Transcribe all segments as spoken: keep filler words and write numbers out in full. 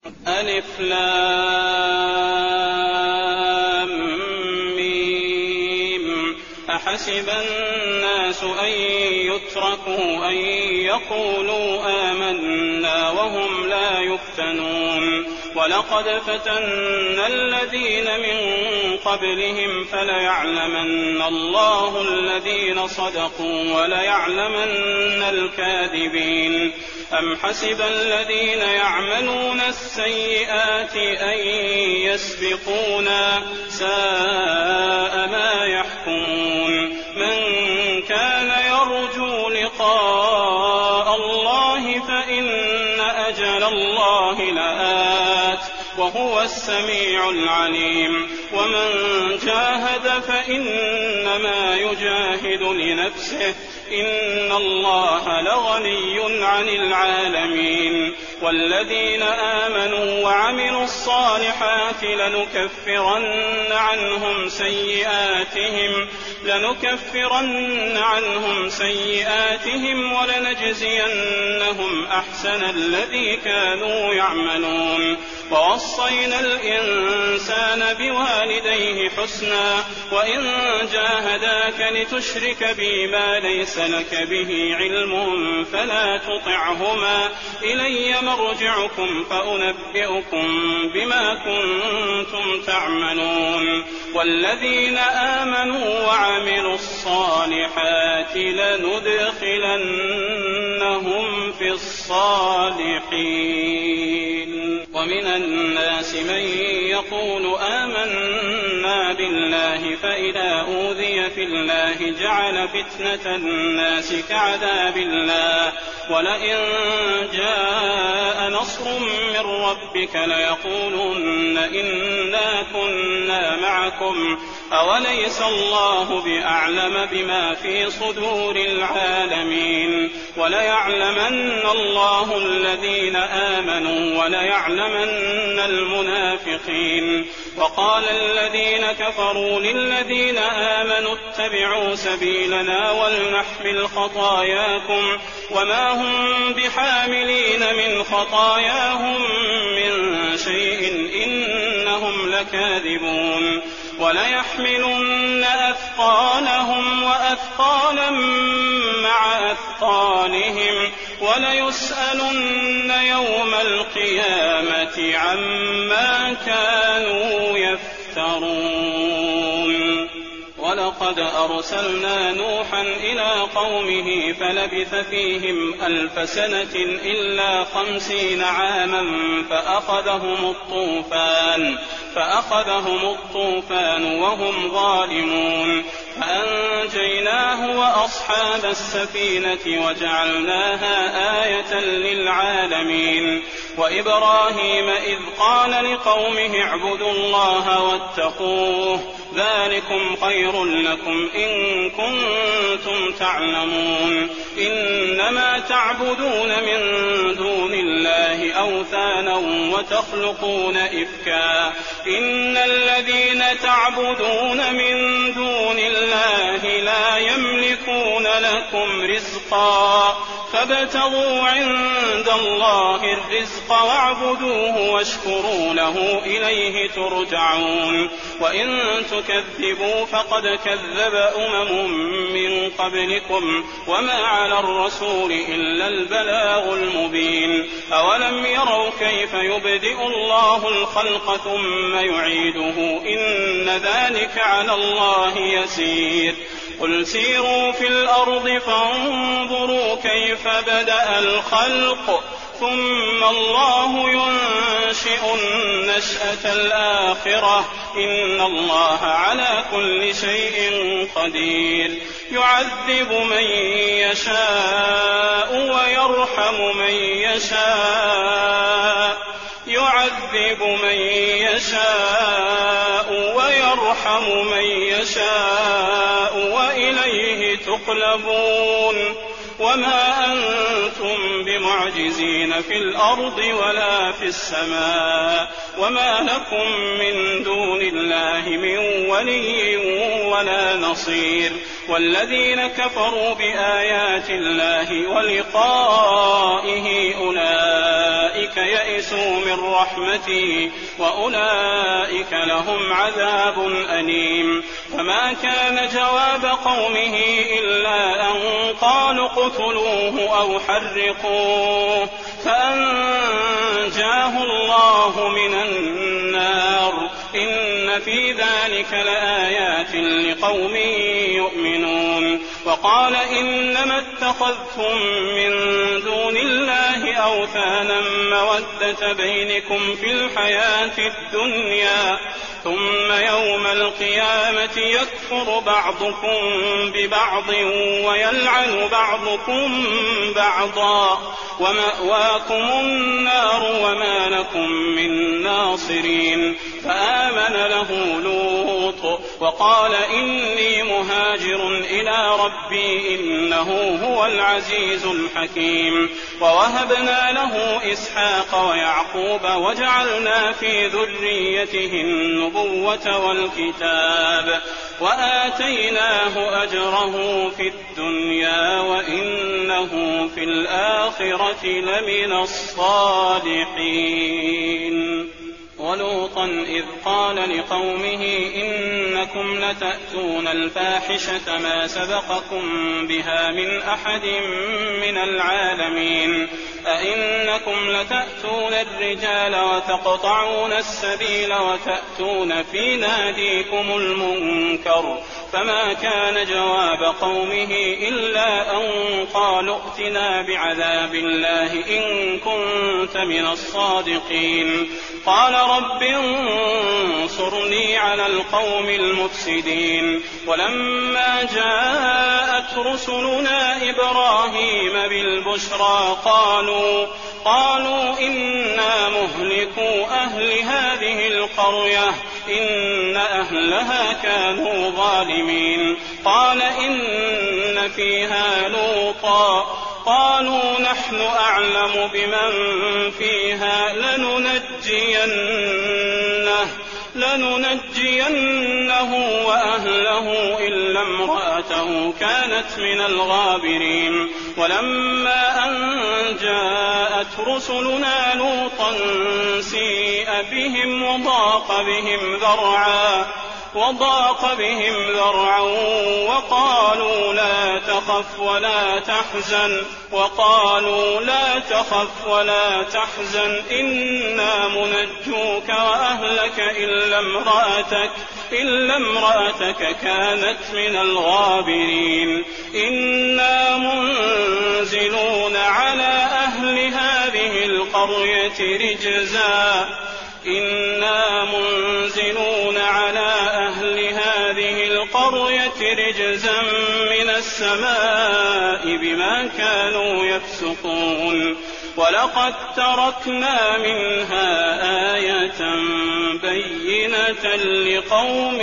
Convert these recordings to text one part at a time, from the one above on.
ألف لام ميم أحسب الناس أن يتركوا أن يقولوا آمنا وهم لا يفتنون ولقد فتنا الذين من قبلهم فليعلمن الله الذين صدقوا وليعلمن الكاذبين أم حسب الذين يعملون السيئات أن يسبقونا ساء ما يحكمون من كان يرجو لقاء الله فإن أجل الله لآت وهو السميع العليم ومن جاهد فإنما يجاهد لنفسه إن الله لغني عن العالمين والذين آمنوا وعملوا الصالحات لنكفرن عنهم سيئاتهم لنكفرن عنهم سيئاتهم ولنجزينهم أحسن الذي كانوا يعملون ووصينا الإنسان بوالديه حسنا وإن جاهداك لتشرك بي ما ليس لك به علم فلا تطعهما إلي مرجعكم فأنبئكم بما كنتم تعملون والذين آمنوا وعملوا الصالحات لندخلنهم في الصالحين ومن الناس من يقول آمنا بالله فإذا أوذي في الله جعل فتنة الناس كعذاب الله ولئن جاء نصر من ربك ليقولن إنا كنا معكم أوليس الله بأعلم بما في صدور العالمين وليعلمن الله الذين آمنوا وليعلمن المنافقين وقال الذين كفروا للذين آمنوا اتبعوا سبيلنا ولنحمل خطاياكم وما هم بحاملين من خطاياهم من شيء إنهم لكاذبون وليحملن أثقالهم وأثقالا مع أثقالهم وليسألن يوم القيامة عما كانوا يفترون ولقد أرسلنا نوحا إلى قومه فلبث فيهم ألف سنة إلا خمسين عاما فأخذهم الطوفان فأخذهم الطوفان وهم ظالمون فأنجيناه وأصحاب السفينة وجعلناها آية للعالمين وإبراهيم إذ قال لقومه اعبدوا الله واتقوه ذلكم خير لكم إن كنتم تعلمون إنما تعبدون من دون الله أوثانا وتخلقون إفكا إن الذين تعبدون من دون الله لا يملكون لكم رزقا فابتغوا عند الله الرزق واعبدوه واشكروا له إليه ترجعون وإن تكذبوا فقد كذب أمم من قبلكم وما على الرسول إلا البلاغ المبين أولم يروا كيف يبدئ الله الخلق ثم يعيده إن ذلك على الله يسير قل سيروا في الأرض فانظروا كيف بدأ الخلق ثم الله ينشئ النشأة الآخرة إن الله على كل شيء قدير يعذب من يشاء ويرحم من يشاء يعذب من يشاء ويرحم من يشاء وإليه تقلبون وما أنتم بمعجزين في الأرض ولا في السماء وما لكم من دون الله من ولي ولا نصير والذين كفروا بآيات الله ولقائه أولئك أولئك يئسوا من رحمتي وأولئك لهم عذاب أليم. فما كان جواب قومه إلا أن قالوا اقتلوه أو حرقوه فأنجاه الله من النار. إن في ذلك لآيات لقوم يؤمنون. وقال إنما اتخذتم من دون الله أوثانا مودة بينكم في الحياة الدنيا ثم يوم القيامة يكفر بعضكم ببعض ويلعن بعضكم بعضا ومأواكم النار وما لكم من ناصرين. فآمن له لوط وقال إني مهاجر إلى ربي إنه هو العزيز الحكيم. ووهبنا له إسحاق ويعقوب وجعلنا في ذريته النبوة والكتاب وآتيناه أجره في الدنيا وإنه في الآخرة لمن الصالحين. ولوطا إذ قال لقومه إنكم لتأتون الفاحشة ما سبقكم بها من أحد من العالمين أئنكم لتأتون الرجال وتقطعون السبيل وتأتون في ناديكم المنكر. فما كان جواب قومه إلا أن قالوا ائتنا بعذاب الله إن كنت من الصادقين. قال رب انصرني على القوم المفسدين. ولما جاءت رسلنا إبراهيم بالبشرى قالوا قالوا إنا مهلكو أهل هذه القرية إن أهلها كانوا ظالمين. قال إن فيها لوطا قالوا نحن أعلم بمن فيها لننجينه لننجينه وأهله إلا امرأته كانت من الغابرين. ولما أن جاءت رسلنا لوطا سيء بهم وضاق بهم ذرعا وضاق بهم ذرعا وقالوا لا تخف ولا تحزن وقالوا لا تخف ولا تحزن إنا منجوك وأهلك إلا امرأتك إلا امرأتك كانت من الغابرين. إنا منزلون على أهل هذه القرية رجزا إنا منزلون على أهل هذه القرية رجزا من السماء بما كانوا يفسقون. ولقد تركنا منها آية بينة لقوم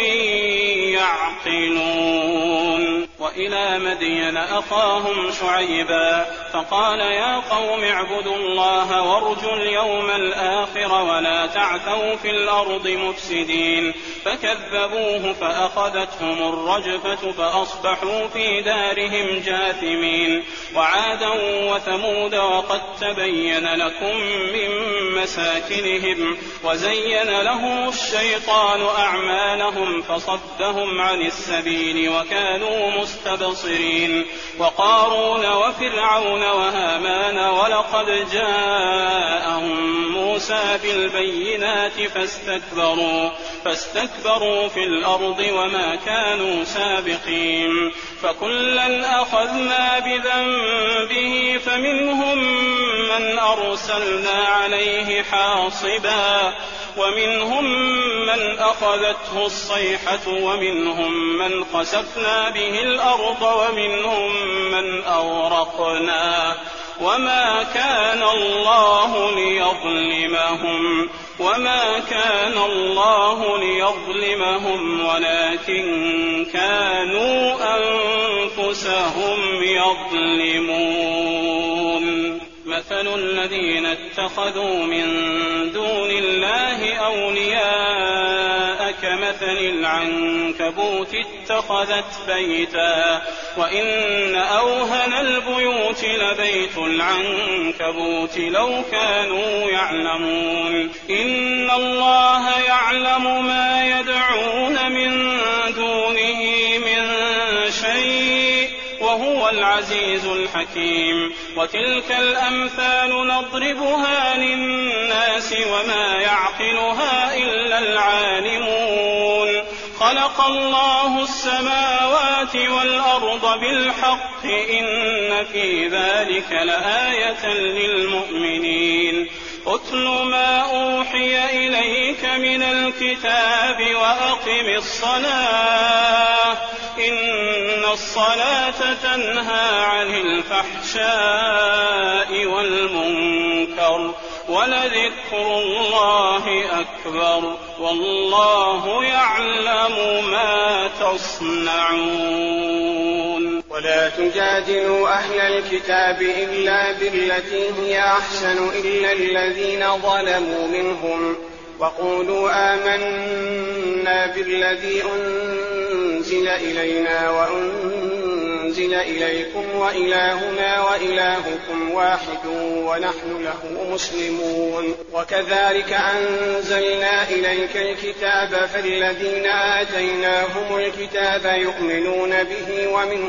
يعقلون. وإلى مدين أخاهم شعيبا فقال يا قوم اعبدوا الله وارجوا اليوم الآخر ولا تعثوا في الأرض مفسدين. فكذبوه فأخذتهم الرجفة فأصبحوا في دارهم جاثمين. وعادا وثمود وقد تبين لكم من مساكنهم وزين لهم الشيطان أعمالهم فصدهم عن السبيل وكانوا مستبصرين. وقارون وفرعون وهامان ولقد جاءهم موسى بالبينات فاستكبروا فاستكبروا في الأرض وما كانوا سابقين. فكلا أخذنا بذنبه فمنهم من أرسلنا عليه حاصبا ومنهم من أخذته الصيحة ومنهم من خسفنا به الأرض ومنهم من أغرقنا. وما كان الله ليظلمهم وما كان الله ليظلمهم ولكن كانوا أنفسهم يظلمون. مثل الذين اتخذوا من دون الله أولياء كمثل العنكبوت اتخذت بيتا وإن أوهن البيوت لبيت العنكبوت لو كانوا يعلمون إن الله يعلم ما يدعون من دونه من شيء وهو العزيز الحكيم وتلك الأمثال نضربها للناس وما يعقلها إلا العالمون خلق الله السماوات والأرض بالحق إن في ذلك لآية للمؤمنين أتل ما أوحي إليك من الكتاب وأقم الصلاة إن الصلاة تنهى عن الفحشاء والمنكر ولذكر الله أكبر والله يعلم ما تصنعون. ولا تجادلوا أهل الكتاب إلا بالتي هي أحسن إلا الذين ظلموا منهم وقولوا آمنا بالذي أنزل إلينا وأنزل إليكم وإلهنا وإلهكم واحد ونحن له مسلمون. وكذلك أنزلنا إليك الكتاب فالذين آتيناهم الكتاب يؤمنون به ومن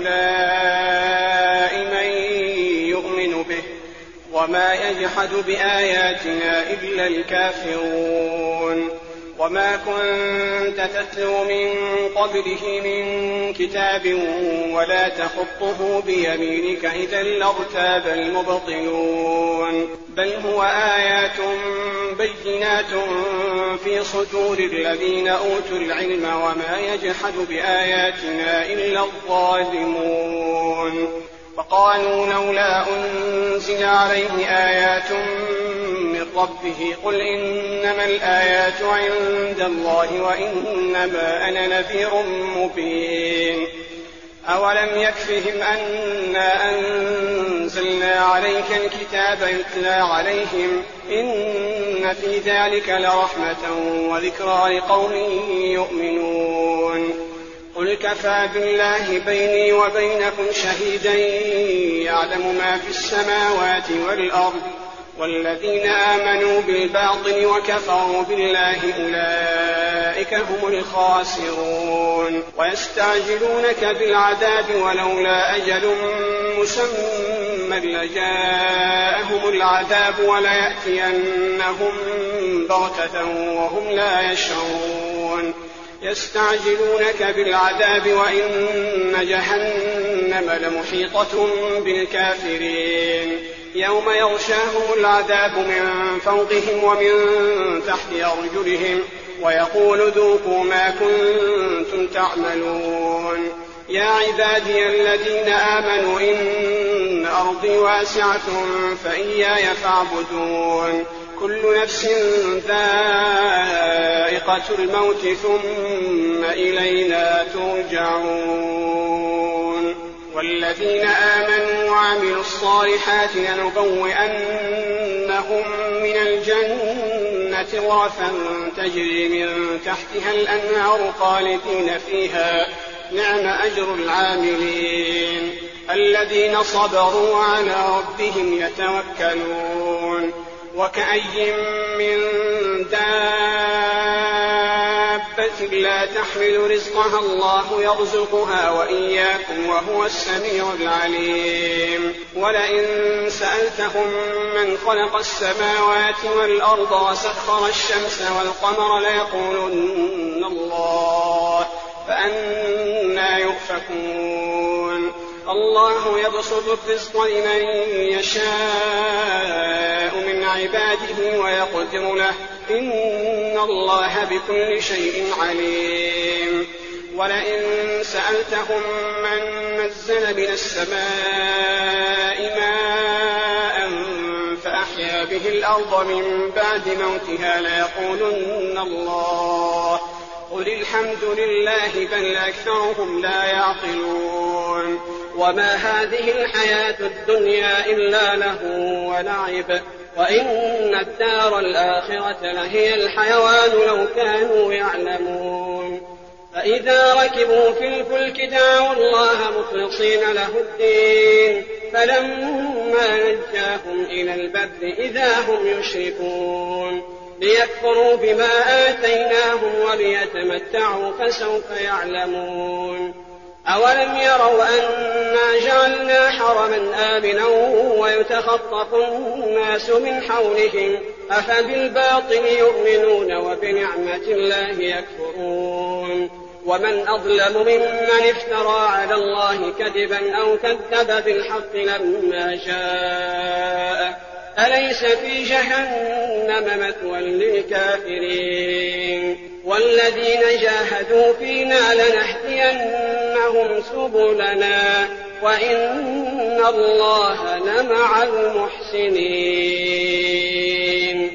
هؤلاء من يؤمن به وما يجحد بآياتنا إلا الكافرون. وما كنت تتلو من قبله من كتاب ولا تخطه بيمينك إذا لارتاب المبطلون بل هو آيات بينات في صدور الذين أوتوا العلم وما يجحد بآياتنا إلا الظالمون. فقالوا لولا أنزل عليه آيات من ربه قل إنما الآيات عند الله وإنما أنا نذير مبين. أولم يكفهم أنا أنزلنا عليك الكتاب يتلى عليهم إن في ذلك لرحمة وذكرى لقوم يؤمنون. قل كفى بالله بيني وبينكم شهيدا يعلم ما في السماوات والأرض والذين آمنوا بالباطل وكفروا بالله أولئك هم الخاسرون. ويستعجلونك بالعذاب ولولا أجل مسمى لجاءهم العذاب وليأتينهم بغتة وهم لا يشعرون. يستعجلونك بالعذاب وإن جهنم لمحيطة بالكافرين يوم يغشاهم العذاب من فوقهم ومن تحت أرجلهم ويقول ذوقوا ما كنتم تعملون. يا عبادي الذين آمنوا إن أرضي واسعة فإياي فاعبدون. كل نفس ذائقة الموت ثم إلينا ترجعون. والذين آمنوا وعملوا الصالحات لنبوئنهم من الجنة غرفا تجري من تحتها الأنهار خالدين فيها نعم أجر العاملين الذين صبروا على ربهم يتوكلون. وكأي من دابة لا تحمل رزقها الله يرزقها وإياكم وهو السميع العليم. ولئن سألتهم من خلق السماوات والأرض وسخر الشمس والقمر ليقولن الله فأنى يؤفكون. الله يبسط الرزق لمن يشاء من عباده ويقدر له إن الله بكل شيء عليم. ولئن سألتهم من نزل من السماء ماء فأحيا به الأرض من بعد موتها ليقولن الله قل الحمد لله بل أكثرهم لا يعقلون. وما هذه الحياة الدنيا إلا لهو ولعب وإن الدار الآخرة لهي الحيوان لو كانوا يعلمون. فإذا ركبوا في الفلك دعوا الله مخلصين له الدين فلما نجاهم إلى البر إذا هم يشركون ليكفروا بما آتيناهم وليتمتعوا فسوف يعلمون أولم يروا أنا جعلنا حرما آمنا ويتخطف الناس من حولهم أفبالباطل يؤمنون وبنعمة الله يكفرون ومن أظلم ممن افترى على الله كذبا أو كذب بالحق لما جاء أليس في جهنم مثوى للكافرين والذين جاهدوا فينا لنهدينهم سبلنا وإن الله لمع المحسنين